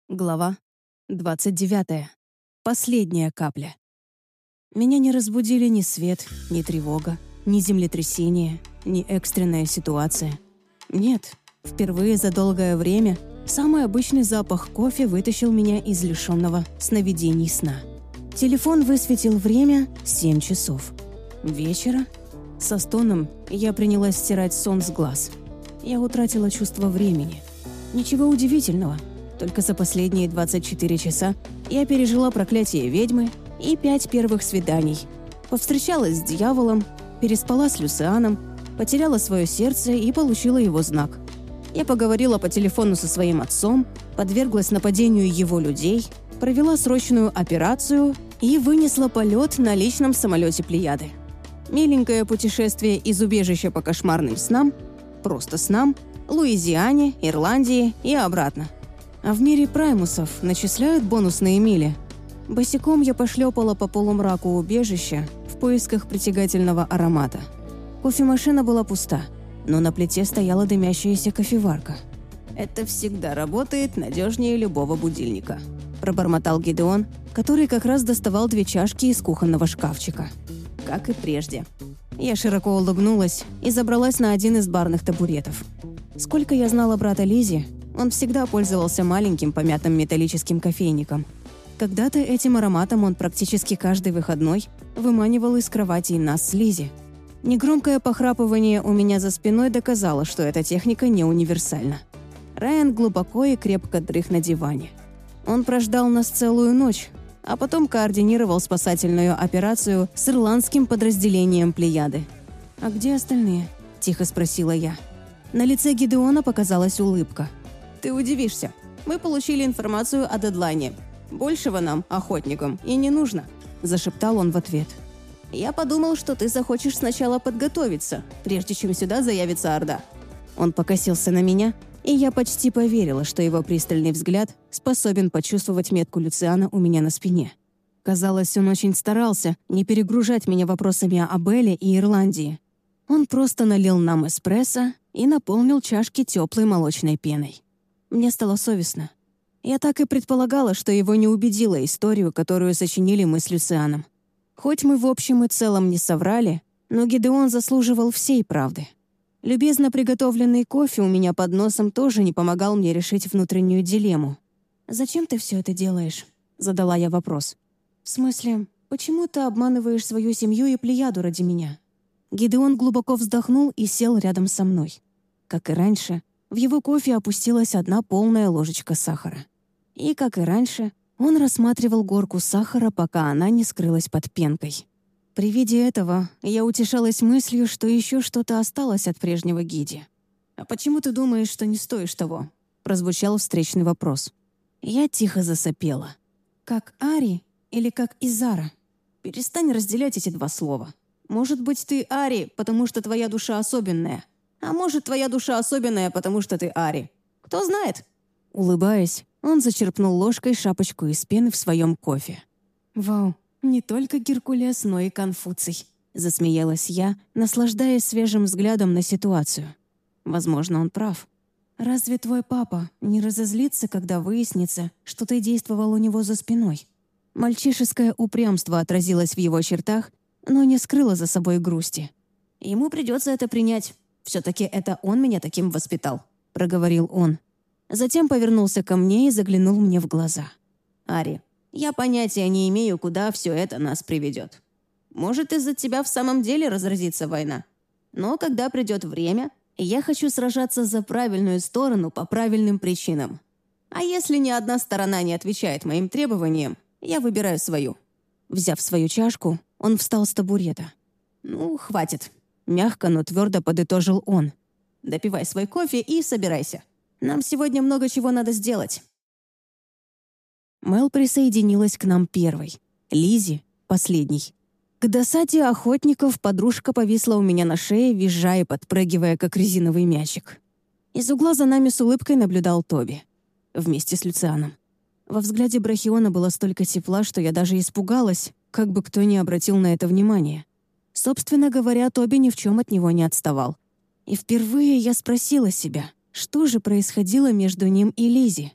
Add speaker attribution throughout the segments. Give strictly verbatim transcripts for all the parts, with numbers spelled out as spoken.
Speaker 1: Глава двадцать девятая. Последняя капля. Меня не разбудили ни свет, ни тревога, ни землетрясение, ни экстренная ситуация. Нет, впервые за долгое время самый обычный запах кофе вытащил меня из лишенного сновидений сна. Телефон высветил время семь часов. Вечера. Со стоном я принялась стирать сон с глаз. Я утратила чувство времени. Ничего удивительного. Только за последние двадцать четыре часа я пережила проклятие ведьмы и пять первых свиданий. Повстречалась с дьяволом, переспала с Люцианом, потеряла свое сердце и получила его знак. Я поговорила по телефону со своим отцом, подверглась нападению его людей, провела срочную операцию и вынесла полет на личном самолете Плеяды. Миленькое путешествие из убежища по кошмарным снам, просто снам, Луизиане, Ирландии и обратно. А в мире праймусов начисляют бонусные мили. Босиком я пошлепала по полумраку убежища в поисках притягательного аромата. Кофемашина была пуста, но на плите стояла дымящаяся кофеварка. «Это всегда работает надежнее любого будильника», – пробормотал Гидеон, который как раз доставал две чашки из кухонного шкафчика. Как и прежде. Я широко улыбнулась и забралась на один из барных табуретов. Сколько я знала брата Лизи, он всегда пользовался маленьким помятым металлическим кофейником. Когда-то этим ароматом он практически каждый выходной выманивал из кровати нас с Лизи. Негромкое похрапывание у меня за спиной доказало, что эта техника не универсальна. Райан глубоко и крепко дрых на диване. Он прождал нас целую ночь, а потом координировал спасательную операцию с ирландским подразделением Плеяды. «А где остальные?» – тихо спросила я. На лице Гидеона показалась улыбка. «Ты удивишься. Мы получили информацию о дедлайне. Большего нам, охотникам, и не нужно», – зашептал он в ответ. «Я подумал, что ты захочешь сначала подготовиться, прежде чем сюда заявится Орда». Он покосился на меня, и я почти поверила, что его пристальный взгляд способен почувствовать метку Люциана у меня на спине. Казалось, он очень старался не перегружать меня вопросами о Белле и Ирландии. Он просто налил нам эспрессо и наполнил чашки теплой молочной пеной. Мне стало совестно. Я так и предполагала, что его не убедила историю, которую сочинили мы с Люцианом. Хоть мы в общем и целом не соврали, но Гидеон заслуживал всей правды. Любезно приготовленный кофе у меня под носом тоже не помогал мне решить внутреннюю дилемму. «Зачем ты все это делаешь?» — задала я вопрос. «В смысле, почему ты обманываешь свою семью и Плеяду ради меня?» Гидеон глубоко вздохнул и сел рядом со мной. Как и раньше, в его кофе опустилась одна полная ложечка сахара. И, как и раньше, он рассматривал горку сахара, пока она не скрылась под пенкой. При виде этого я утешалась мыслью, что еще что-то осталось от прежнего Гиди. «А почему ты думаешь, что не стоишь того?» — прозвучал встречный вопрос. Я тихо засопела. «Как Ари или как Изара?» «Перестань разделять эти два слова. Может быть, ты Ари, потому что твоя душа особенная. А может, твоя душа особенная, потому что ты Ари. Кто знает?» Улыбаясь, он зачерпнул ложкой шапочку из пены в своем кофе. «Вау, не только Геркулес, но и Конфуций», — засмеялась я, наслаждаясь свежим взглядом на ситуацию. Возможно, он прав. «Разве твой папа не разозлится, когда выяснится, что ты действовал у него за спиной?» Мальчишеское упрямство отразилось в его чертах, но не скрыло за собой грусти. «Ему придется это принять. Все-таки это он меня таким воспитал», — проговорил он. Затем повернулся ко мне и заглянул мне в глаза. «Ари, я понятия не имею, куда все это нас приведет. Может, из-за тебя в самом деле разразится война. Но когда придет время, я хочу сражаться за правильную сторону по правильным причинам. А если ни одна сторона не отвечает моим требованиям, я выбираю свою». Взяв свою чашку, он встал с табурета. «Ну, хватит», — мягко, но твердо подытожил он. «Допивай свой кофе и собирайся. Нам сегодня много чего надо сделать». Мел присоединилась к нам первой. Лизи — последней. К досаде охотников подружка повисла у меня на шее, визжа и подпрыгивая, как резиновый мячик. Из угла за нами с улыбкой наблюдал Тоби. Вместе с Люцианом. Во взгляде Брахиона было столько тепла, что я даже испугалась, как бы кто ни обратил на это внимание. Собственно говоря, Тоби ни в чем от него не отставал. И впервые я спросила себя, что же происходило между ним и Лизи.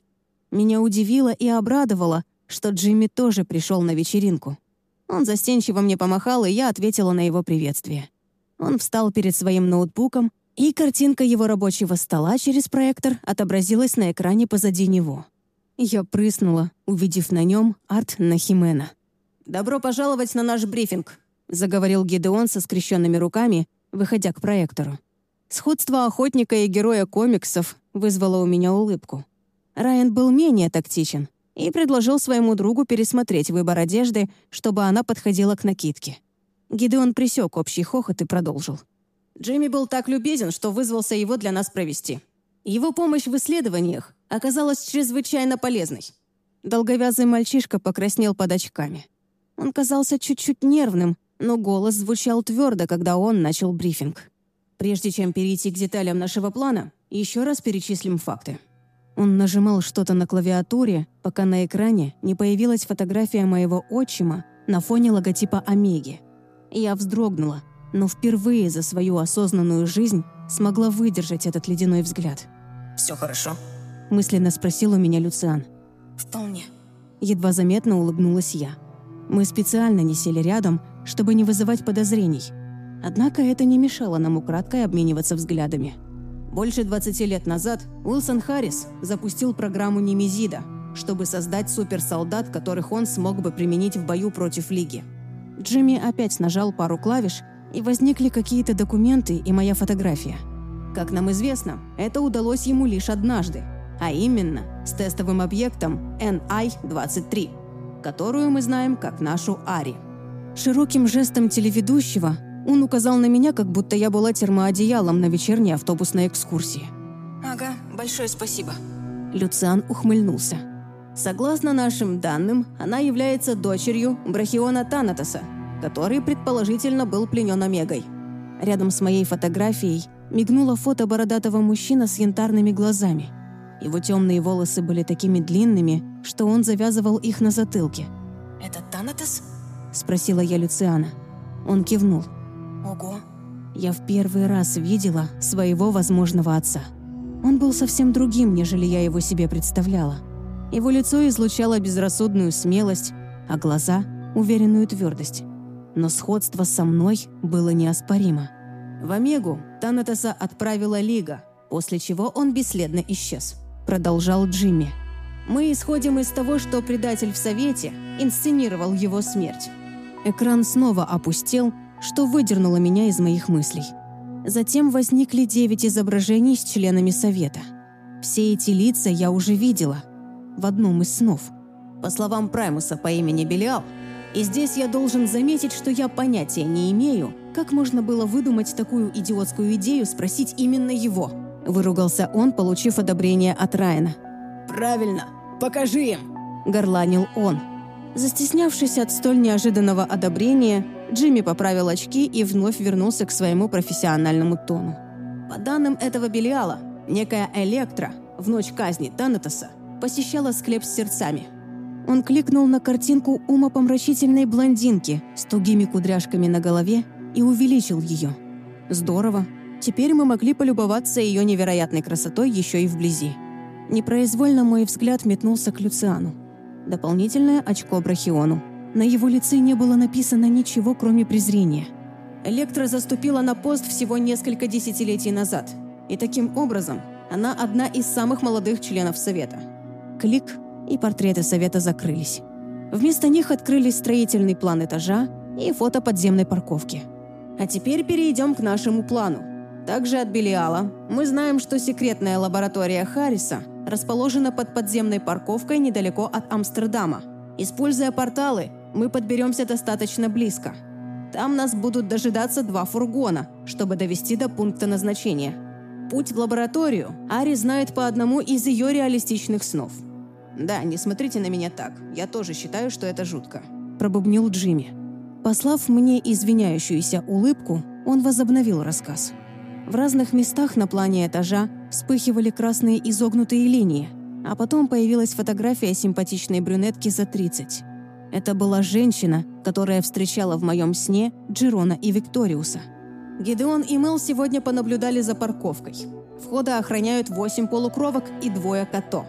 Speaker 1: Меня удивило и обрадовало, что Джимми тоже пришел на вечеринку. Он застенчиво мне помахал, и я ответила на его приветствие. Он встал перед своим ноутбуком, и картинка его рабочего стола через проектор отобразилась на экране позади него. Я прыснула, увидев на нем арт Нахимена. «Добро пожаловать на наш брифинг», — заговорил Гидеон со скрещенными руками, выходя к проектору. Сходство охотника и героя комиксов вызвало у меня улыбку. Райан был менее тактичен и предложил своему другу пересмотреть выбор одежды, чтобы она подходила к накидке. Гидеон пресек общий хохот и продолжил. Джимми был так любезен, что вызвался его для нас провести. Его помощь в исследованиях оказалась чрезвычайно полезной. Долговязый мальчишка покраснел под очками. Он казался чуть-чуть нервным, но голос звучал твердо, когда он начал брифинг. Прежде чем перейти к деталям нашего плана, еще раз перечислим факты. Он нажимал что-то на клавиатуре, пока на экране не появилась фотография моего отчима на фоне логотипа Омеги. Я вздрогнула, но впервые за свою осознанную жизнь смогла выдержать этот ледяной взгляд.
Speaker 2: «Все хорошо?»
Speaker 1: — мысленно спросил у меня Люциан.
Speaker 2: «Вполне».
Speaker 1: Едва заметно улыбнулась я. Мы специально не сели рядом, чтобы не вызывать подозрений. Однако это не мешало нам украдкой обмениваться взглядами. Больше двадцати лет назад Уилсон Харрис запустил программу Немезида, чтобы создать суперсолдат, которых он смог бы применить в бою против Лиги. Джимми опять нажал пару клавиш, и возникли какие-то документы и моя фотография. Как нам известно, это удалось ему лишь однажды, а именно с тестовым объектом эн ай двадцать три, которую мы знаем как нашу Ари. Широким жестом телеведущего он указал на меня, как будто я была термоодеялом на вечерней автобусной экскурсии.
Speaker 2: «Ага, большое спасибо».
Speaker 1: Люциан ухмыльнулся. Согласно нашим данным, она является дочерью Брахиона Танатоса, который, предположительно, был пленен Омегой. Рядом с моей фотографией мигнуло фото бородатого мужчины с янтарными глазами. Его темные волосы были такими длинными, что он завязывал их на затылке.
Speaker 2: «Это Танатос?»
Speaker 1: — спросила я Люциана. Он кивнул.
Speaker 2: «Ого».
Speaker 1: Я в первый раз видела своего возможного отца. Он был совсем другим, нежели я его себе представляла. Его лицо излучало безрассудную смелость, а глаза — уверенную твердость. Но сходство со мной было неоспоримо. В Омегу Танатоса отправила Лига, после чего он бесследно исчез. Продолжал Джимми. Мы исходим из того, что предатель в Совете инсценировал его смерть. Экран снова опустел, что выдернуло меня из моих мыслей. Затем возникли девять изображений с членами Совета. Все эти лица я уже видела в одном из снов. По словам Праймуса по имени Белиал, и здесь я должен заметить, что я понятия не имею, как можно было выдумать такую идиотскую идею спросить именно его. Выругался он, получив одобрение от Райана.
Speaker 2: «Правильно, покажи им!»
Speaker 1: — горланил он. Застеснявшись от столь неожиданного одобрения, Джимми поправил очки и вновь вернулся к своему профессиональному тону. По данным этого Белиала, некая Электра в ночь казни Танатоса посещала склеп с сердцами. Он кликнул на картинку умопомрачительной блондинки с тугими кудряшками на голове и увеличил ее. Здорово. Теперь мы могли полюбоваться ее невероятной красотой еще и вблизи. Непроизвольно мой взгляд метнулся к Люциану. Дополнительное очко Брахиону. На его лице не было написано ничего, кроме презрения. Электра заступила на пост всего несколько десятилетий назад. И таким образом она одна из самых молодых членов Совета. Клик, и портреты Совета закрылись. Вместо них открылись строительный план этажа и фото подземной парковки. А теперь перейдем к нашему плану. Также от Белиала мы знаем, что секретная лаборатория Харриса расположена под подземной парковкой недалеко от Амстердама. Используя порталы, мы подберемся достаточно близко. Там нас будут дожидаться два фургона, чтобы довести до пункта назначения. Путь в лабораторию Ари знает по одному из ее реалистичных снов. «Да, не смотрите на меня так. Я тоже считаю, что это жутко», – пробубнил Джимми. Послав мне извиняющуюся улыбку, он возобновил рассказ. В разных местах на плане этажа вспыхивали красные изогнутые линии, а потом появилась фотография симпатичной брюнетки за тридцать. Это была женщина, которая встречала в моем сне Джерона и Викториуса. Гидеон и Мэл сегодня понаблюдали за парковкой. Входа охраняют восемь полукровок и двое като.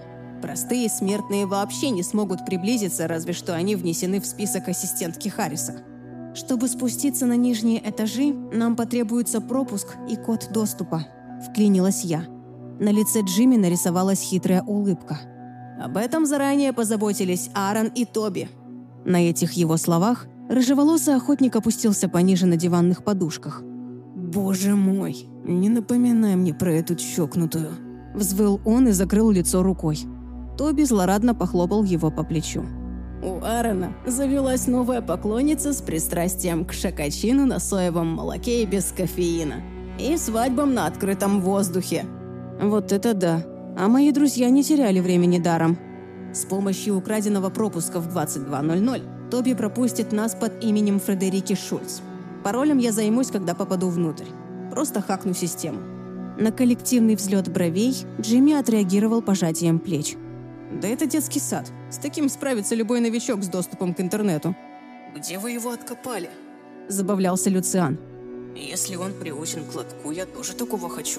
Speaker 1: Простые смертные вообще не смогут приблизиться, разве что они внесены в список ассистентки Харриса. Чтобы спуститься на нижние этажи, нам потребуется пропуск и код доступа. Вклинилась я. На лице Джимми нарисовалась хитрая улыбка. Об этом заранее позаботились Аарон и Тоби. На этих его словах рыжеволосый охотник опустился пониже на диванных подушках. «Боже мой, не напоминай мне про эту чокнутую!» Взвыл он и закрыл лицо рукой. Тоби злорадно похлопал его по плечу. «У Аарона завелась новая поклонница с пристрастием к шокочину на соевом молоке и без кофеина. И свадьбам на открытом воздухе». «Вот это да! А мои друзья не теряли времени даром». С помощью украденного пропуска в двадцать два ноль ноль Тоби пропустит нас под именем Фредерики Шульц. Паролем я займусь, когда попаду внутрь. Просто хакну систему. На коллективный взлет бровей Джимми отреагировал пожатием плеч. «Да это детский сад. С таким справится любой новичок с доступом к интернету».
Speaker 2: Где вы его откопали?
Speaker 1: Забавлялся Люциан.
Speaker 2: Если он приучен к лотку, я тоже такого хочу.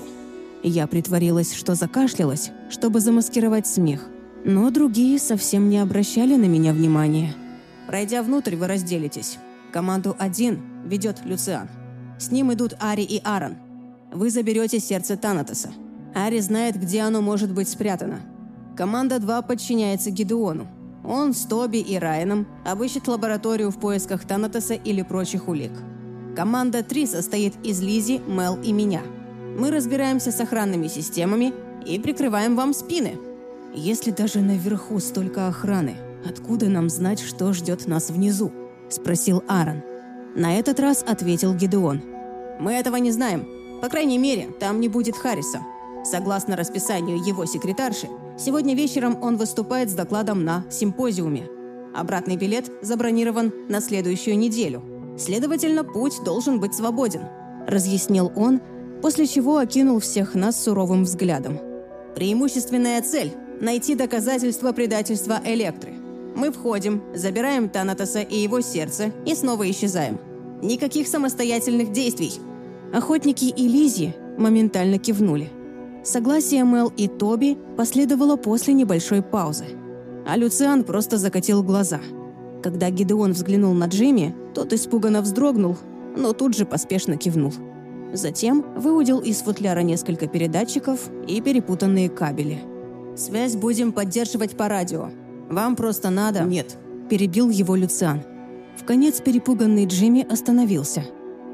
Speaker 1: Я притворилась, что закашлялась, чтобы замаскировать смех. Но другие совсем не обращали на меня внимания. Пройдя внутрь, вы разделитесь. Команду один ведет Люциан. С ним идут Ари и Аарон. Вы заберете сердце Танатоса. Ари знает, где оно может быть спрятано. Команда два подчиняется Гидеону. Он с Тоби и Райаном обыщет лабораторию в поисках Танатоса или прочих улик. Команда три состоит из Лизи, Мел и меня. Мы разбираемся с охранными системами и прикрываем вам спины. Если даже наверху столько охраны, откуда нам знать, что ждет нас внизу? Спросил Аарон. На этот раз ответил Гидеон. Мы этого не знаем. По крайней мере, там не будет Харриса. Согласно расписанию его секретарши, сегодня вечером он выступает с докладом на симпозиуме. Обратный билет забронирован на следующую неделю. Следовательно, путь должен быть свободен, разъяснил он, после чего окинул всех нас суровым взглядом. Преимущественная цель – найти доказательства предательства Электры. Мы входим, забираем Танатоса и его сердце и снова исчезаем. Никаких самостоятельных действий. Охотники и Лизи моментально кивнули. Согласие Мел и Тоби последовало после небольшой паузы. А Люциан просто закатил глаза. Когда Гидеон взглянул на Джимми, тот испуганно вздрогнул, но тут же поспешно кивнул. Затем выудил из футляра несколько передатчиков и перепутанные кабели. «Связь будем поддерживать по радио. Вам просто надо...» «Нет», – перебил его Люциан. Вконец перепуганный Джимми остановился.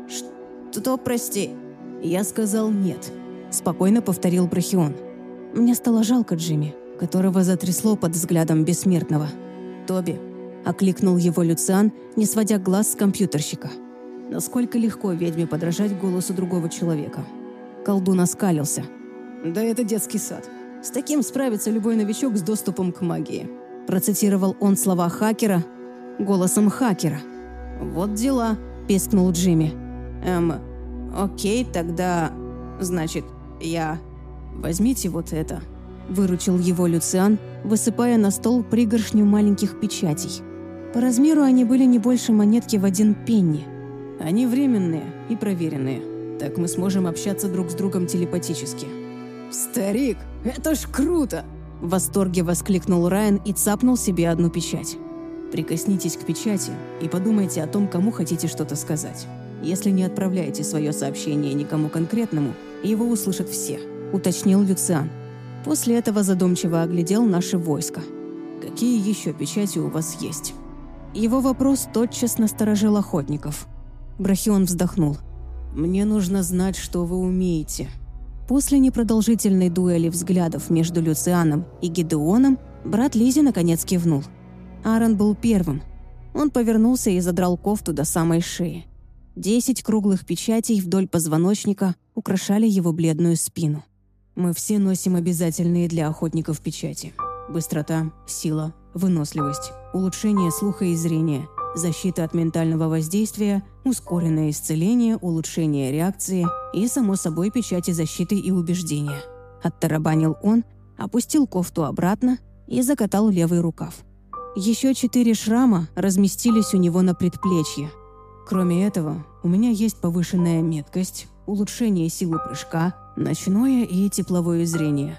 Speaker 1: «Что, прости?» «Я сказал нет», – спокойно повторил Брахион. Мне стало жалко Джимми, которого затрясло под взглядом бессмертного. «Тоби», – окликнул его Люциан, не сводя глаз с компьютерщика. Насколько легко ведьме подражать голосу другого человека. Колдун оскалился. «Да это детский сад. С таким справится любой новичок с доступом к магии», – процитировал он слова хакера голосом хакера. «Вот дела», – пискнул Джимми. «Эм, окей, тогда... Значит, я... Возьмите вот это», – выручил его Люциан, высыпая на стол пригоршню маленьких печатей. По размеру они были не больше монетки в один пенни. Они временные и проверенные. Так мы сможем общаться друг с другом телепатически. «Старик, это ж круто!» В восторге воскликнул Райан и цапнул себе одну печать. «Прикоснитесь к печати и подумайте о том, кому хотите что-то сказать. Если не отправляете свое сообщение никому конкретному, его услышат все», — уточнил Люциан. После этого задумчиво оглядел наше войско. «Какие еще печати у вас есть?» Его вопрос тотчас насторожил охотников. Брахион вздохнул. «Мне нужно знать, что вы умеете». После непродолжительной дуэли взглядов между Люцианом и Гидеоном брат Лизи наконец кивнул. Аарон был первым. Он повернулся и задрал кофту до самой шеи. Десять круглых печатей вдоль позвоночника украшали его бледную спину. «Мы все носим обязательные для охотников печати. Быстрота, сила, выносливость, улучшение слуха и зрения, защита от ментального воздействия, ускоренное исцеление, улучшение реакции и, само собой, печати защиты и убеждения». Оттарабанил он, опустил кофту обратно и закатал левый рукав. Еще четыре шрама разместились у него на предплечье. Кроме этого, у меня есть повышенная меткость, улучшение силы прыжка, ночное и тепловое зрение.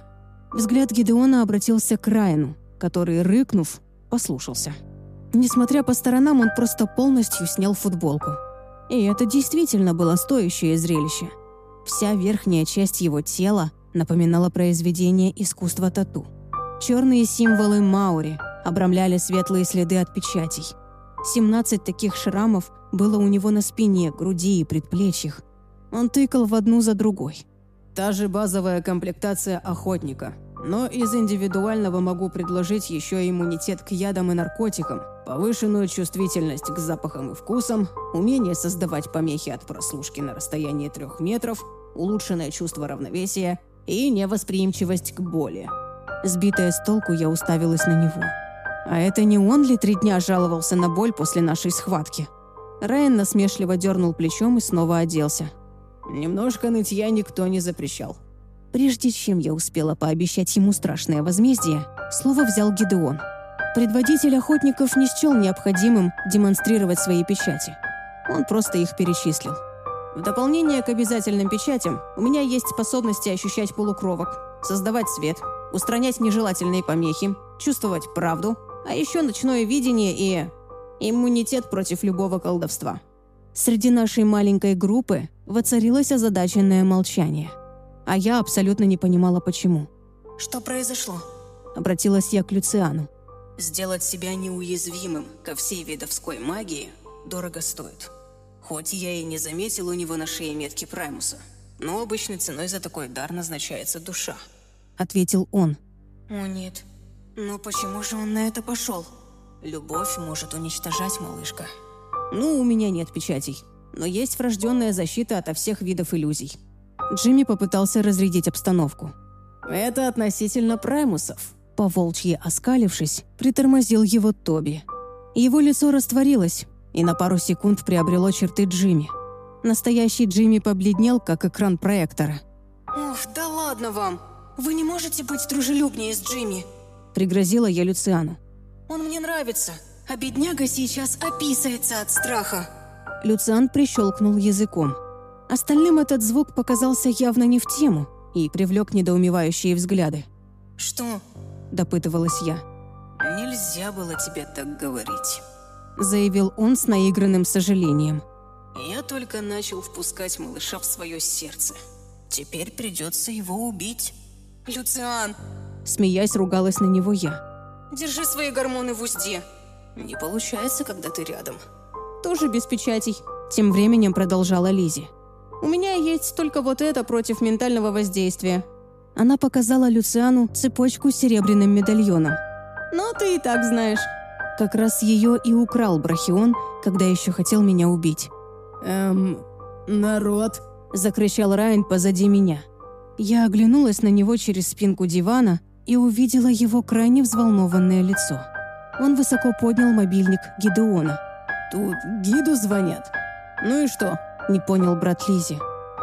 Speaker 1: Взгляд Гидеона обратился к Райану, который, рыкнув, послушался. Несмотря по сторонам, он просто полностью снял футболку. И это действительно было стоящее зрелище. Вся верхняя часть его тела напоминала произведение искусства тату. Черные символы маори обрамляли светлые следы от печатей. семнадцать таких шрамов было у него на спине, груди и предплечьях. Он тыкал в одну за другой.
Speaker 2: Та же базовая комплектация охотника. Но из индивидуального могу предложить еще иммунитет к ядам и наркотикам, повышенную чувствительность к запахам и вкусам, умение создавать помехи от прослушки на расстоянии трех метров, улучшенное чувство равновесия и невосприимчивость к боли.
Speaker 1: Сбитая с толку, я уставилась на него. А это не он ли три дня жаловался на боль после нашей схватки? Райан насмешливо дернул плечом и снова оделся.
Speaker 2: Немножко нытья никто не запрещал.
Speaker 1: Прежде чем я успела пообещать ему страшное возмездие, слово взял Гидеон. Предводитель охотников не счел необходимым демонстрировать свои печати. Он просто их перечислил.
Speaker 2: В дополнение к обязательным печатям, у меня есть способности ощущать полукровок, создавать свет, устранять нежелательные помехи, чувствовать правду, а еще ночное видение и иммунитет против любого колдовства.
Speaker 1: Среди нашей маленькой группы воцарилось озадаченное молчание. А я абсолютно не понимала, почему.
Speaker 2: «Что произошло?»
Speaker 1: Обратилась я к Люциану.
Speaker 2: «Сделать себя неуязвимым ко всей видовской магии дорого стоит. Хоть я и не заметил у него на шее метки Праймуса, но обычной ценой за такой дар назначается душа»,
Speaker 1: — ответил он.
Speaker 2: «О нет, но почему же он на это пошел? Любовь может уничтожать, малышка».
Speaker 1: «Ну, у меня нет печатей, но есть врожденная защита ото всех видов иллюзий». Джимми попытался разрядить обстановку.
Speaker 2: «Это относительно Праймусов».
Speaker 1: По-волчьи оскалившись, притормозил его Тоби. Его лицо растворилось и на пару секунд приобрело черты Джимми. Настоящий Джимми побледнел, как экран проектора.
Speaker 2: «Уф, да ладно вам! Вы не можете быть дружелюбнее с Джимми!»
Speaker 1: Пригрозила я Люциану.
Speaker 2: «Он мне нравится, а бедняга сейчас описается от страха!»
Speaker 1: Люциан прищелкнул языком. Остальным этот звук показался явно не в тему и привлек недоумевающие взгляды.
Speaker 2: «Что?»
Speaker 1: – допытывалась я.
Speaker 2: «Нельзя было тебе так говорить»,
Speaker 1: – заявил он с наигранным сожалением.
Speaker 2: «Я только начал впускать малыша в свое сердце. Теперь придется его убить». «Люциан!» –
Speaker 1: смеясь, ругалась на него я.
Speaker 2: «Держи свои гормоны в узде. Не получается, когда ты рядом».
Speaker 1: «Тоже без печатей», – тем временем продолжала Лизи. «У меня есть только вот это против ментального воздействия». Она показала Люциану цепочку с серебряным медальоном. «Но ты и так знаешь». Как раз ее и украл Брахион, когда еще хотел меня убить.
Speaker 2: «Эм, народ»,
Speaker 1: – закричал Райан позади меня. Я оглянулась на него через спинку дивана и увидела его крайне взволнованное лицо. Он высоко поднял мобильник Гидеона.
Speaker 2: «Тут гиду звонят». «Ну и что?»
Speaker 1: – не понял брат Лизи.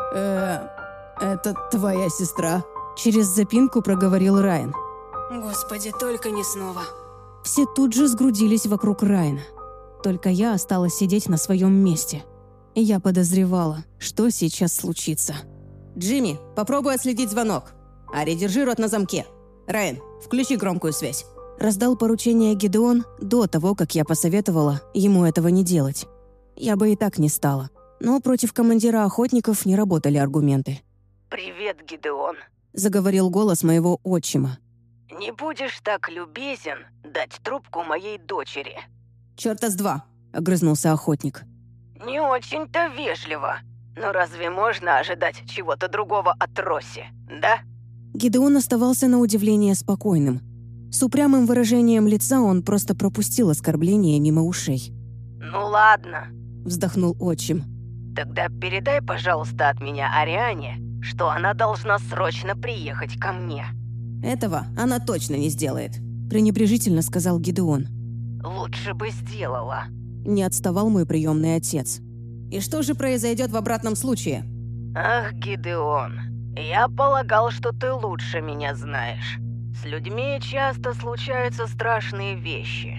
Speaker 2: «Э, это твоя сестра?»
Speaker 1: Через запинку проговорил Райан.
Speaker 2: «Господи, только не снова».
Speaker 1: Все тут же сгрудились вокруг Райана. Только я осталась сидеть на своем месте. И я подозревала, что сейчас случится.
Speaker 2: «Джимми, попробуй отследить звонок. Ари, держи рот на замке. Райан, включи громкую связь».
Speaker 1: Раздал поручение Гидеон до того, как я посоветовала ему этого не делать. Я бы и так не стала. Но против командира охотников не работали аргументы.
Speaker 3: «Привет, Гидеон»,
Speaker 1: — заговорил голос моего отчима.
Speaker 3: «Не будешь так любезен дать трубку моей дочери?»
Speaker 2: «Чёрта с два»,
Speaker 1: — огрызнулся охотник.
Speaker 3: «Не очень-то вежливо. Но разве можно ожидать чего-то другого от Росси, да?»
Speaker 1: Гидеон оставался на удивление спокойным. С упрямым выражением лица он просто пропустил оскорбление мимо ушей.
Speaker 3: «Ну ладно»,
Speaker 1: — вздохнул отчим.
Speaker 3: «Тогда передай, пожалуйста, от меня Ариане, что она должна срочно приехать ко мне».
Speaker 2: «Этого она точно не сделает»,
Speaker 1: — пренебрежительно сказал Гидеон.
Speaker 3: «Лучше бы сделала»,
Speaker 1: — не отставал мой приемный отец.
Speaker 2: «И что же произойдет в обратном случае?»
Speaker 3: «Ах, Гидеон, я полагал, что ты лучше меня знаешь. С людьми часто случаются страшные вещи.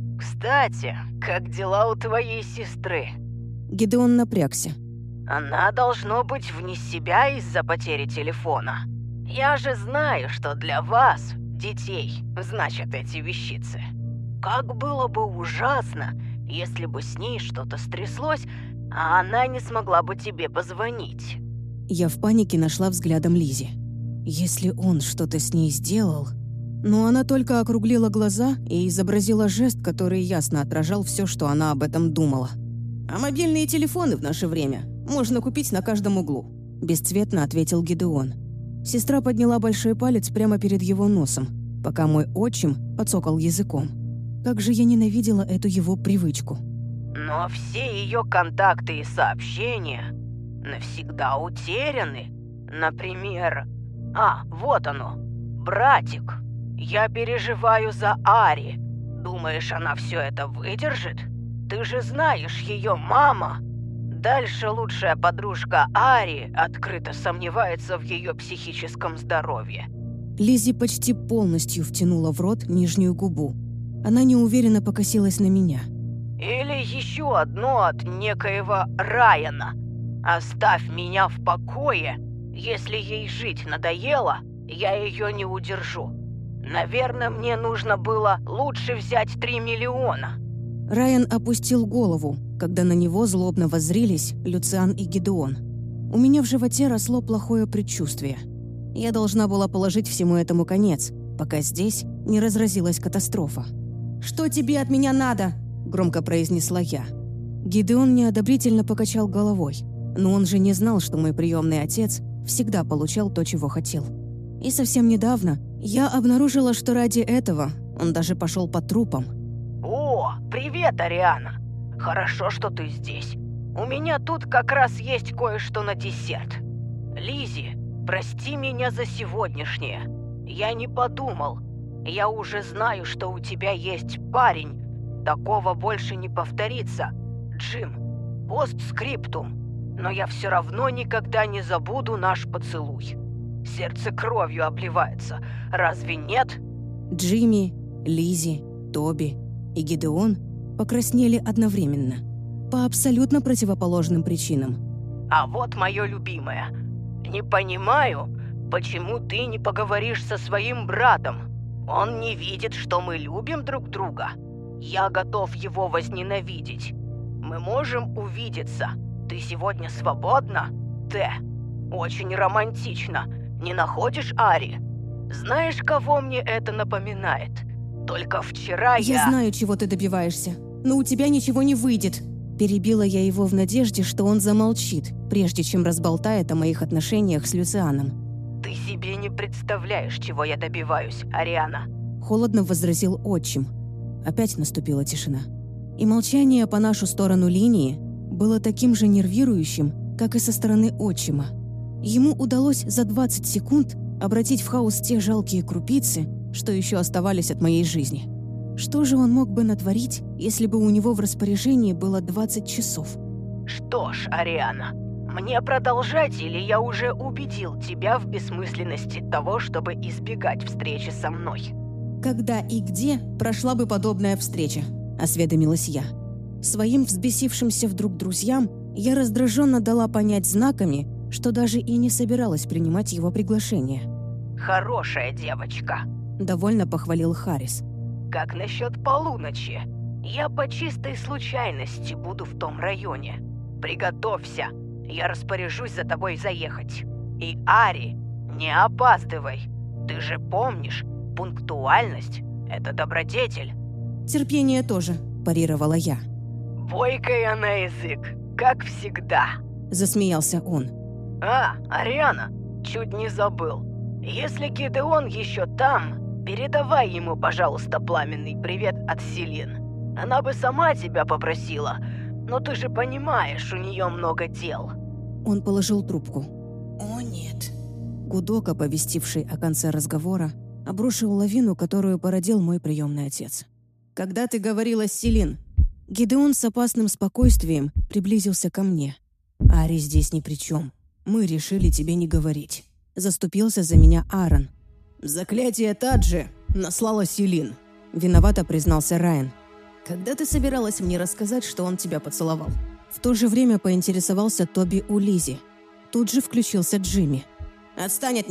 Speaker 3: Кстати, как дела у твоей сестры?»
Speaker 1: Гидеон напрягся.
Speaker 3: «Она должно быть вне себя из-за потери телефона. Я же знаю, что для вас, детей, значат эти вещицы. Как было бы ужасно, если бы с ней что-то стряслось, а она не смогла бы тебе позвонить».
Speaker 1: Я в панике нашла взглядом Лизи. Если он что-то с ней сделал... Но она только округлила глаза и изобразила жест, который ясно отражал все, что она об этом думала. «А мобильные телефоны в наше время можно купить на каждом углу», – бесцветно ответил Гидеон. Сестра подняла большой палец прямо перед его носом, пока мой отчим подсокал языком. Как же я ненавидела эту его привычку.
Speaker 3: «Но все ее контакты и сообщения навсегда утеряны. Например... А, вот оно. Братик. Я переживаю за Ари. Думаешь, она все это выдержит? Ты же знаешь, ее мама...» Дальше лучшая подружка Ари открыто сомневается в ее психическом здоровье.
Speaker 1: Лизи почти полностью втянула в рот нижнюю губу. Она неуверенно покосилась на меня.
Speaker 3: Или еще одно от некоего Райана. «Оставь меня в покое. Если ей жить надоело, я ее не удержу. Наверное, мне нужно было лучше взять три миллиона».
Speaker 1: Райан опустил голову, когда на него злобно воззрились Люциан и Гидеон. У меня в животе росло плохое предчувствие. Я должна была положить всему этому конец, пока здесь не разразилась катастрофа. «Что тебе от меня надо?» – громко произнесла я. Гидеон неодобрительно покачал головой, но он же не знал, что мой приемный отец всегда получал то, чего хотел. И совсем недавно я обнаружила, что ради этого он даже пошел по трупам.
Speaker 3: «О, привет, Ариана! Хорошо, что ты здесь. У меня тут как раз есть кое-что на десерт. Лизи, прости меня за сегодняшнее. Я не подумал. Я уже знаю, что у тебя есть парень. Такого больше не повторится. Джим, постскриптум. Но я все равно никогда не забуду наш поцелуй. Сердце кровью обливается. Разве нет?»
Speaker 1: Джимми, Лизи, Тоби и Гидеон покраснели одновременно, по абсолютно противоположным причинам.
Speaker 3: «А вот мое любимое. Не понимаю, почему ты не поговоришь со своим братом? Он не видит, что мы любим друг друга. Я готов его возненавидеть. Мы можем увидеться. Ты сегодня свободна? Т. Очень романтично. Не находишь, Ари? Знаешь, кого мне это напоминает? Только вчера я...
Speaker 1: Я знаю, чего ты добиваешься, но у тебя ничего не выйдет. Перебила я его в надежде, что он замолчит, прежде чем разболтает о моих отношениях с Люцианом.
Speaker 3: «Ты себе не представляешь, чего я добиваюсь, Ариана!»
Speaker 1: Холодно возразил отчим. Опять наступила тишина. И молчание по нашу сторону линии было таким же нервирующим, как и со стороны отчима. Ему удалось за двадцать секунд обратить в хаос те жалкие крупицы, что еще оставались от моей жизни. Что же он мог бы натворить, если бы у него в распоряжении было двадцать часов?
Speaker 3: «Что ж, Ариана, мне продолжать или я уже убедил тебя в бессмысленности того, чтобы избегать встречи со мной?»
Speaker 1: «Когда и где прошла бы подобная встреча?» – осведомилась я. Своим взбесившимся вдруг друзьям я раздраженно дала понять знаками, что даже и не собиралась принимать его приглашение.
Speaker 3: «Хорошая девочка»,
Speaker 1: – довольно похвалил Харрис.
Speaker 3: «Как насчет полуночи? Я по чистой случайности буду в том районе. Приготовься, я распоряжусь за тобой заехать. И, Ари, не опаздывай. Ты же помнишь, пунктуальность – это добродетель».
Speaker 1: «Терпение тоже», – парировала я.
Speaker 3: «Бойкая на язык, как всегда»,
Speaker 1: – засмеялся он.
Speaker 3: «А, Ариана, чуть не забыл. Если Гидеон еще там, передавай ему, пожалуйста, пламенный привет от Селин. Она бы сама тебя попросила, но ты же понимаешь, у нее много дел».
Speaker 1: Он положил трубку. «О, нет». Гудок, оповестивший о конце разговора, обрушил лавину, которую породил мой приемный отец. «Когда ты говорила с Селин?» Гидеон с опасным спокойствием приблизился ко мне. «Ари здесь ни при чем. Мы решили тебе не говорить». Заступился за меня Аарон. «Заклятие Таджи наслала Селин», — виновато признался Райан. «Когда ты собиралась мне рассказать, что он тебя поцеловал?» В то же время поинтересовался Тоби у Лизи. Тут же включился Джимми. «Отстань от нее.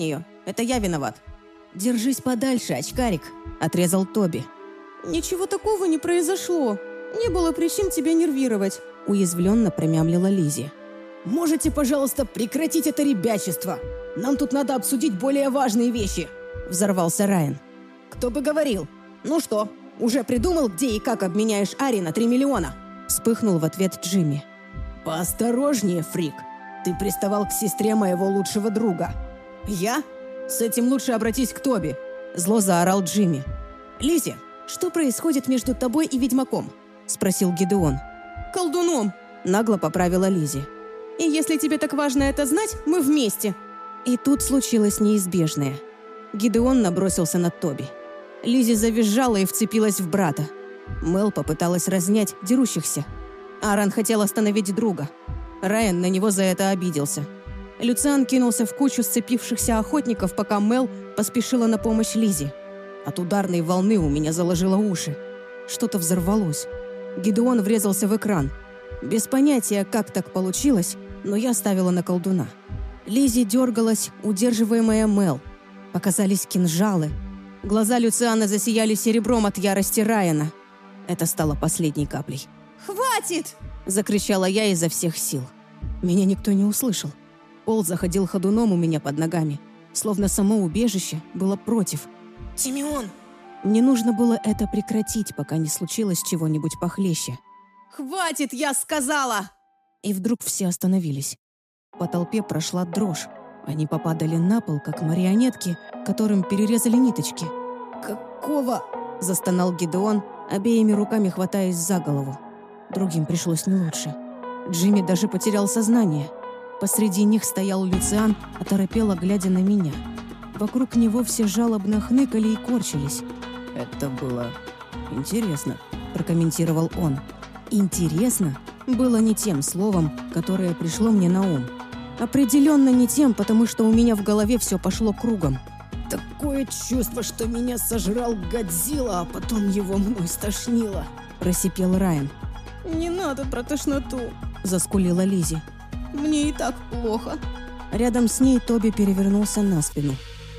Speaker 2: Это я виноват».
Speaker 1: «Держись подальше, очкарик», — отрезал Тоби.
Speaker 2: «Ничего такого не произошло. Не было причин тебя нервировать»,
Speaker 1: — уязвленно промямлила Лиззи.
Speaker 2: «Можете, пожалуйста, прекратить это ребячество? Нам тут надо обсудить более важные вещи», — взорвался Райан. «Кто бы говорил? Ну что, уже придумал, где и как обменяешь Ари на три миллиона?»
Speaker 1: Вспыхнул в ответ Джимми.
Speaker 2: «Поосторожнее, фрик. Ты приставал к сестре моего лучшего друга». «Я? С этим лучше обратись к Тоби», — зло заорал Джимми. «Лиззи, что происходит между тобой и ведьмаком?»
Speaker 1: — спросил Гидеон.
Speaker 2: «Колдуном»,
Speaker 1: — нагло поправила Лиззи.
Speaker 2: «И если тебе так важно это знать, мы вместе».
Speaker 1: И тут случилось неизбежное. Гидеон набросился на Тоби. Лиззи завизжала и вцепилась в брата. Мел попыталась разнять дерущихся. Аарон хотел остановить друга. Райан на него за это обиделся. Люциан кинулся в кучу сцепившихся охотников, пока Мел поспешила на помощь Лиззи. От ударной волны у меня заложило уши. Что-то взорвалось. Гидеон врезался в экран. Без понятия, как так получилось, но я ставила на колдуна. Лиззи дергалась, удерживаемая Мел. Показались кинжалы. Глаза Люциана засияли серебром от ярости Райана. Это стало последней каплей.
Speaker 2: «Хватит!»
Speaker 1: – закричала я изо всех сил. Меня никто не услышал. Пол заходил ходуном у меня под ногами, словно само убежище было против.
Speaker 2: «Тимеон!»
Speaker 1: Мне нужно было это прекратить, пока не случилось чего-нибудь похлеще.
Speaker 2: «Хватит, я сказала!»
Speaker 1: И вдруг все остановились. По толпе прошла дрожь. Они попадали на пол, как марионетки, которым перерезали ниточки.
Speaker 2: «Какого?»
Speaker 1: – застонал Гидеон, обеими руками хватаясь за голову. Другим пришлось не лучше. Джимми даже потерял сознание. Посреди них стоял Люциан, оторопело глядя на меня. Вокруг него все жалобно хныкали и корчились.
Speaker 2: «Это было интересно»,
Speaker 1: – прокомментировал он. «Интересно» было не тем словом, которое пришло мне на ум. Определенно не тем, потому что у меня в голове все пошло кругом.
Speaker 2: «Такое чувство, что меня сожрал Годзилла, а потом его мной стошнило»,
Speaker 1: – просипел Райан.
Speaker 2: «Не надо про тошноту»,
Speaker 1: – заскулила Лиззи.
Speaker 2: «Мне и так плохо».
Speaker 1: Рядом с ней Тоби перевернулся на спину.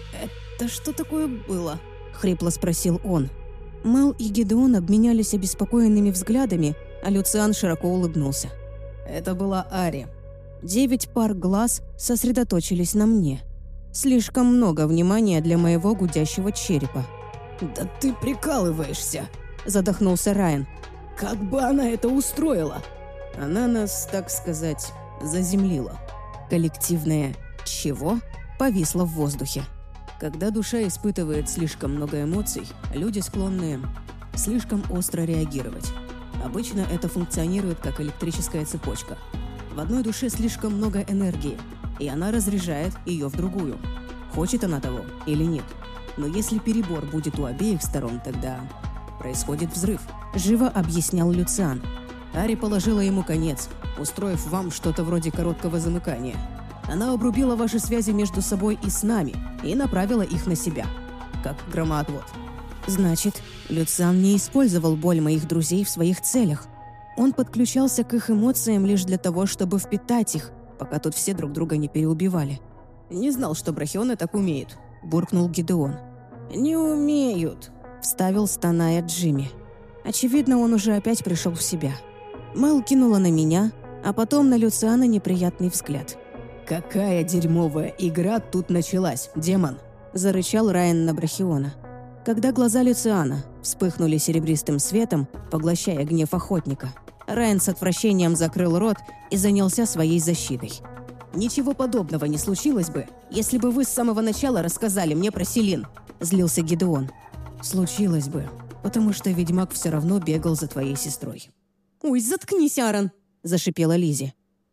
Speaker 2: «Это что такое было?»
Speaker 1: – хрипло спросил он. Мел и Гидеон обменялись обеспокоенными взглядами, а Люциан широко улыбнулся.
Speaker 2: «Это была Ари».
Speaker 1: Девять пар глаз сосредоточились на мне. Слишком много внимания для моего гудящего черепа.
Speaker 2: «Да ты прикалываешься!»
Speaker 1: – задохнулся Райан.
Speaker 2: «Как бы она это устроила?»
Speaker 1: Она нас, так сказать, заземлила. Коллективное «чего?» повисло в воздухе. Когда душа испытывает слишком много эмоций, люди склонны слишком остро реагировать. Обычно это функционирует как электрическая цепочка. В одной душе слишком много энергии, и она разряжает ее в другую. Хочет она того или нет. Но если перебор будет у обеих сторон, тогда происходит взрыв. Живо объяснял Люциан. Ари положила ему конец, устроив вам что-то вроде короткого замыкания. Она обрубила ваши связи между собой и с нами и направила их на себя, как громоотвод. Значит, Люциан не использовал боль моих друзей в своих целях. Он подключался к их эмоциям лишь для того, чтобы впитать их, пока тут все друг друга не переубивали.
Speaker 2: «Не знал, что брахионы так умеют»,
Speaker 1: – буркнул Гидеон.
Speaker 2: «Не умеют»,
Speaker 1: – вставил, стоная Джимми. Очевидно, он уже опять пришел в себя. Мел кинула на меня, а потом на Люциана неприятный взгляд.
Speaker 2: «Какая дерьмовая игра тут началась, демон!»
Speaker 1: – зарычал Райан на брахиона. Когда глаза Люциана вспыхнули серебристым светом, поглощая гнев охотника, Райан с отвращением закрыл рот и занялся своей защитой.
Speaker 2: «Ничего подобного не случилось бы, если бы вы с самого начала рассказали мне про Селин», – злился Гидеон.
Speaker 1: «Случилось бы, потому что ведьмак все равно бегал за твоей сестрой».
Speaker 2: «Ой, заткнись, Аарон!»
Speaker 1: – зашипела Лиззи.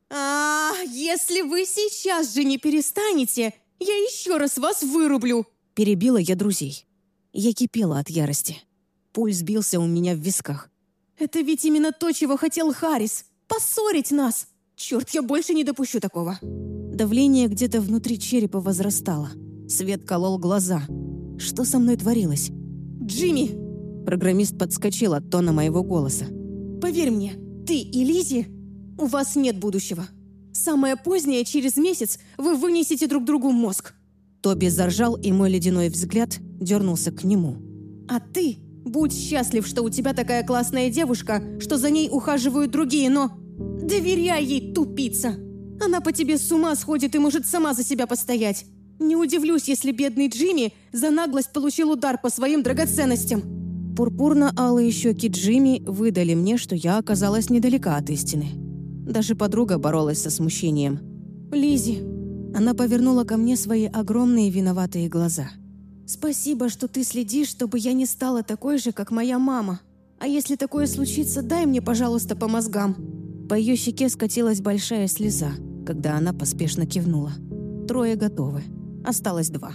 Speaker 2: «А, если вы сейчас же не перестанете, я еще раз вас вырублю!»
Speaker 1: Перебила я друзей. Я кипела от ярости. Пульс бился у меня в висках.
Speaker 2: «Это ведь именно то, чего хотел Харрис! Поссорить нас! Черт, я больше не допущу такого!»
Speaker 1: Давление где-то внутри черепа возрастало. Свет колол глаза. Что со мной творилось?
Speaker 2: «Джимми!»
Speaker 1: Программист подскочил от тона моего голоса.
Speaker 2: «Поверь мне, ты и Лиззи, у вас нет будущего. Самое позднее, через месяц, вы вынесете друг другу мозг».
Speaker 1: Тоби заржал, и мой ледяной взгляд дернулся к нему.
Speaker 2: А ты будь счастлив, что у тебя такая классная девушка, что за ней ухаживают другие, но... Доверяй ей, тупица! Она по тебе с ума сходит и может сама за себя постоять. Не удивлюсь, если бедный Джимми за наглость получил удар по своим драгоценностям.
Speaker 1: Пурпурно-алые щеки Джимми выдали мне, что я оказалась недалека от истины. Даже подруга боролась со смущением.
Speaker 2: Лиззи,
Speaker 1: она повернула ко мне свои огромные виноватые глаза.
Speaker 2: Спасибо, что ты следишь, чтобы я не стала такой же, как моя мама. А если такое случится, дай мне, пожалуйста, по мозгам.
Speaker 1: По ее щеке скатилась большая слеза, когда она поспешно кивнула. Трое готовы. Осталось два.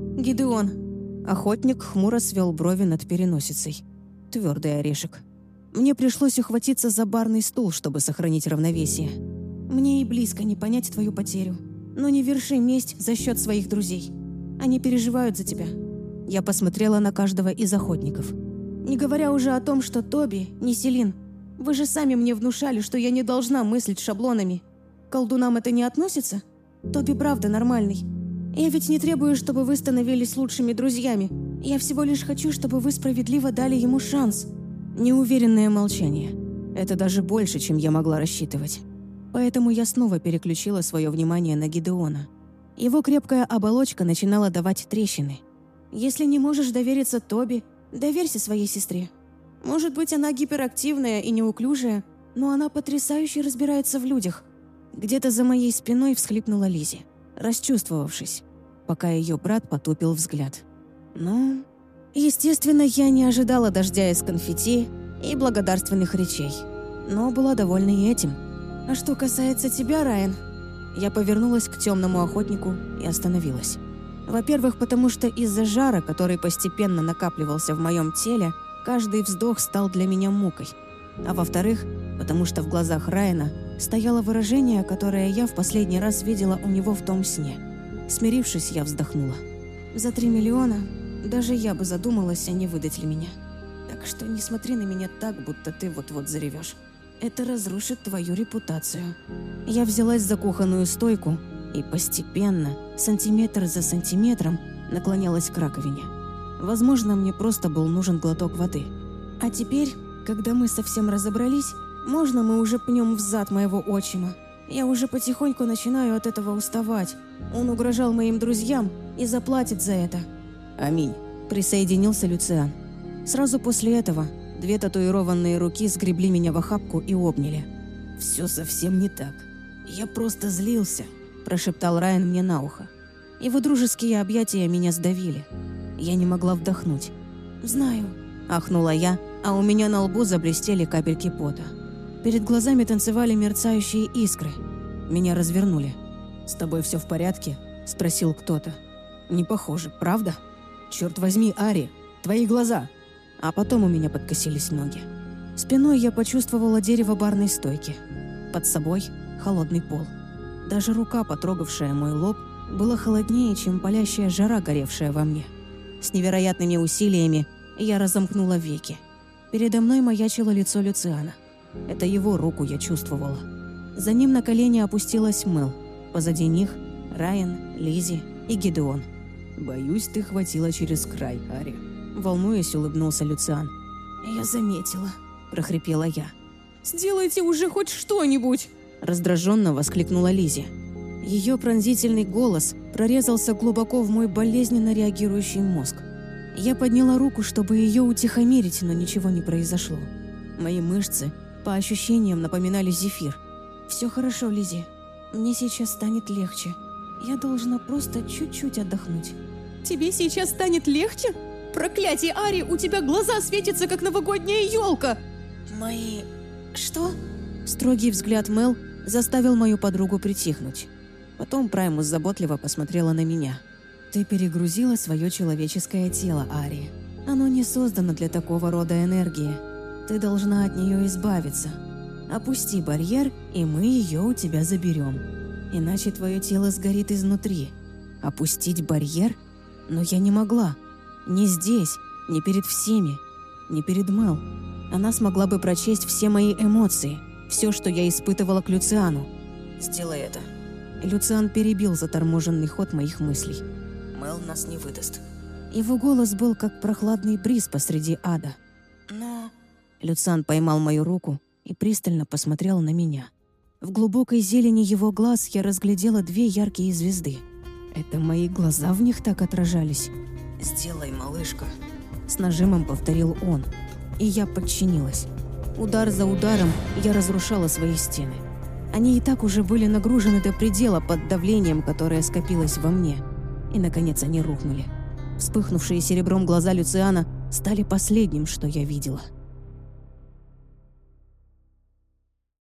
Speaker 2: Гидеон.
Speaker 1: Охотник хмуро свел брови над переносицей. Твердый орешек. Мне пришлось ухватиться за барный стул, чтобы сохранить равновесие.
Speaker 2: Мне и близко не понять твою потерю. Но не верши месть за счет своих друзей. Они переживают за тебя.
Speaker 1: Я посмотрела на каждого из охотников.
Speaker 2: Не говоря уже о том, что Тоби не Селин. Вы же сами мне внушали, что я не должна мыслить шаблонами. К колдунам это не относится? Тоби правда нормальный. Я ведь не требую, чтобы вы становились лучшими друзьями. Я всего лишь хочу, чтобы вы справедливо дали ему шанс.
Speaker 1: Неуверенное молчание. Это даже больше, чем я могла рассчитывать. Поэтому я снова переключила свое внимание на Гидеона. Его крепкая оболочка начинала давать трещины.
Speaker 2: Если не можешь довериться Тоби, доверься своей сестре. Может быть, она гиперактивная и неуклюжая, но она потрясающе разбирается в людях.
Speaker 1: Где-то за моей спиной всхлипнула Лиззи, расчувствовавшись, пока ее брат потупил взгляд. Ну, естественно, я не ожидала дождя из конфетти и благодарственных речей, но была довольна и этим.
Speaker 2: А что касается тебя, Райан,
Speaker 1: я повернулась к темному охотнику и остановилась. Во-первых, потому что из-за жара, который постепенно накапливался в моем теле, каждый вздох стал для меня мукой. А во-вторых, потому что в глазах Райана стояло выражение, которое я в последний раз видела у него в том сне. Смирившись, я вздохнула.
Speaker 2: За три миллиона даже я бы задумалась, а не выдать ли меня. Так что не смотри на меня так, будто ты вот-вот заревешь. Это разрушит твою репутацию.
Speaker 1: Я взялась за кухонную стойку и постепенно, сантиметр за сантиметром, наклонялась к раковине. Возможно, мне просто был нужен глоток воды.
Speaker 2: А теперь, когда мы совсем разобрались, можно мы уже пнем в зад моего отчима? Я уже потихоньку начинаю от этого уставать. Он угрожал моим друзьям и заплатит за это.
Speaker 1: Аминь. Присоединился Люциан. Сразу после этого две татуированные руки сгребли меня в охапку и обняли.
Speaker 2: «Все совсем не так. Я просто злился»,
Speaker 1: – прошептал Райан мне на ухо. Его дружеские объятия меня сдавили. Я не могла вдохнуть.
Speaker 2: «Знаю»,
Speaker 1: – ахнула я, а у меня на лбу заблестели капельки пота. Перед глазами танцевали мерцающие искры. Меня развернули. «С тобой все в порядке?» – спросил кто-то. «Не похоже, правда? Черт возьми, Ари, твои глаза!» А потом у меня подкосились ноги. Спиной я почувствовала дерево барной стойки. Под собой холодный пол. Даже рука, потрогавшая мой лоб, была холоднее, чем палящая жара, горевшая во мне. С невероятными усилиями я разомкнула веки. Передо мной маячило лицо Люциана. Это его руку я чувствовала. За ним на колени опустилась Мэл. Позади них Райан, Лиззи и Гидеон. «Боюсь, ты хватила через край, Ари», — волнуясь, улыбнулся Люциан.
Speaker 2: «Я заметила»,
Speaker 1: — прохрипела я.
Speaker 2: «Сделайте уже хоть что-нибудь!»
Speaker 1: — раздраженно воскликнула Лиззи. Ее пронзительный голос прорезался глубоко в мой болезненно реагирующий мозг. Я подняла руку, чтобы ее утихомирить, но ничего не произошло. Мои мышцы, по ощущениям, напоминали зефир.
Speaker 2: «Все хорошо, Лиззи. Мне сейчас станет легче. Я должна просто чуть-чуть отдохнуть». «Тебе сейчас станет легче? Проклятие, Ари, у тебя глаза светятся, как новогодняя елка!»
Speaker 1: «Мои... что?» Строгий взгляд Мэл заставил мою подругу притихнуть. Потом Праймус заботливо посмотрела на меня. «Ты перегрузила свое человеческое тело, Ари. Оно не создано для такого рода энергии. Ты должна от нее избавиться. Опусти барьер, и мы ее у тебя заберем. Иначе твое тело сгорит изнутри. Опустить барьер? Но я не могла. Не здесь, не перед всеми, не перед Мэл. Она смогла бы прочесть все мои эмоции, все, что я испытывала к Люциану. Сделай это». Люциан перебил заторможенный ход моих мыслей.
Speaker 4: Мел нас не выдаст.
Speaker 1: Его голос был как прохладный бриз посреди ада.
Speaker 4: Но...
Speaker 1: Люциан поймал мою руку и пристально посмотрел на меня. В глубокой зелени его глаз я разглядела две яркие звезды. Это мои глаза в них так отражались.
Speaker 4: «Сделай, малышка»,
Speaker 1: — с нажимом повторил он. И я подчинилась. Удар за ударом я разрушала свои стены. Они и так уже были нагружены до предела под давлением, которое скопилось во мне. И, наконец, они рухнули. Вспыхнувшие серебром глаза Люциана стали последним, что я видела.